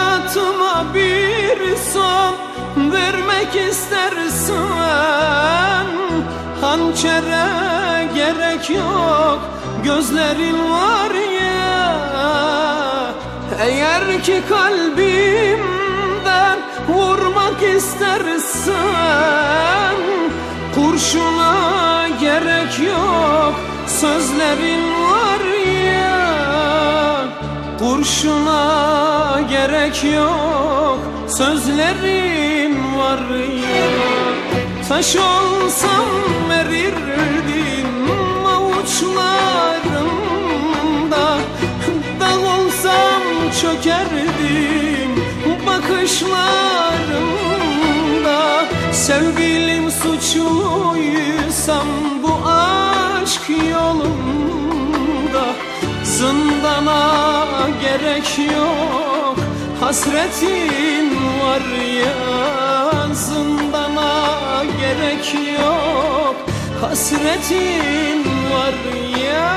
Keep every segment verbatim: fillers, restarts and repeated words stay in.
hayatıma bir son vermek istersen, hançere gerek yok, gözlerin var ya. Eğer ki kalbimden vurmak istersen, kurşuna gerek yok, sözlerin var ya. Kurşuna gerek yok, sözlerin var ya. Taş olsam erirdim avuçlarımda, dağ olsam çökerdim bakışlarımda. Sevgilim suçluysam bu aşk yolunda, zindana gerek yok, hasretin var ya. Zindana gerek yok, hasretin var ya.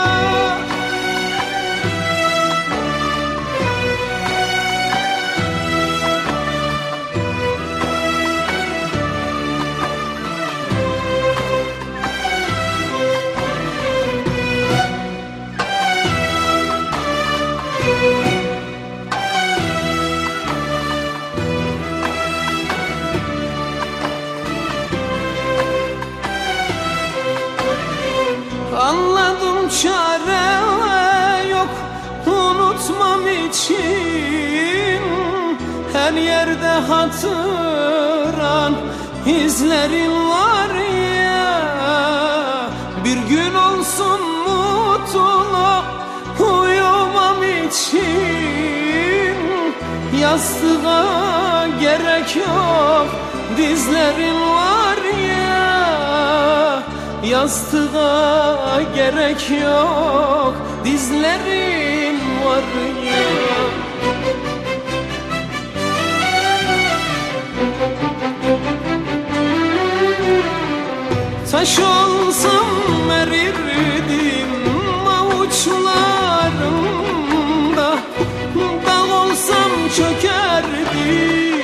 Anladım çare yok unutmam için, her yerde hatıran izlerin var ya. Bir gün olsun mutlu uyumam için, yastığa gerek yok, dizlerin var ya. Yastığa gerek yok, dizlerin var ya. Taş olsam erirdim avuçlarımda, dağ olsam çökerdim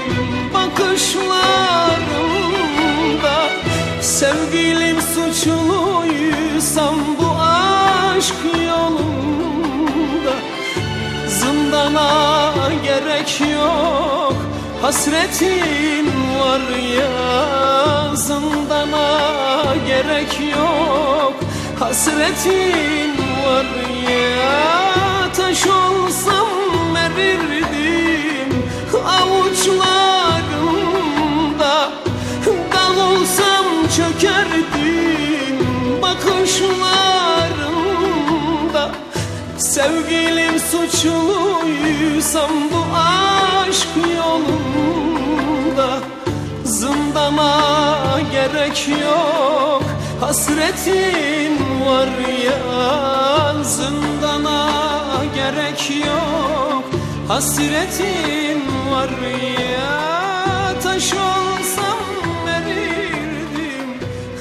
bakışlarımda. Sevgilim suçluysam bu aşk yolunda, zindana gerek yok, hasretin var ya. Zindana gerek yok, hasretin var ya. Taş olsam erirdim avuçlarımda, dağ olsam çökerdim bakışlarımda. Sevgilim suçluysam bu aşk yolunda, zindana gerek yok, hasretin var ya. Zindana gerek yok, hasretin var ya. Taş olsam erirdim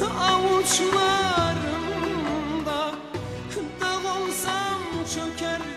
avuçlarımda, dağ olsam çökerdim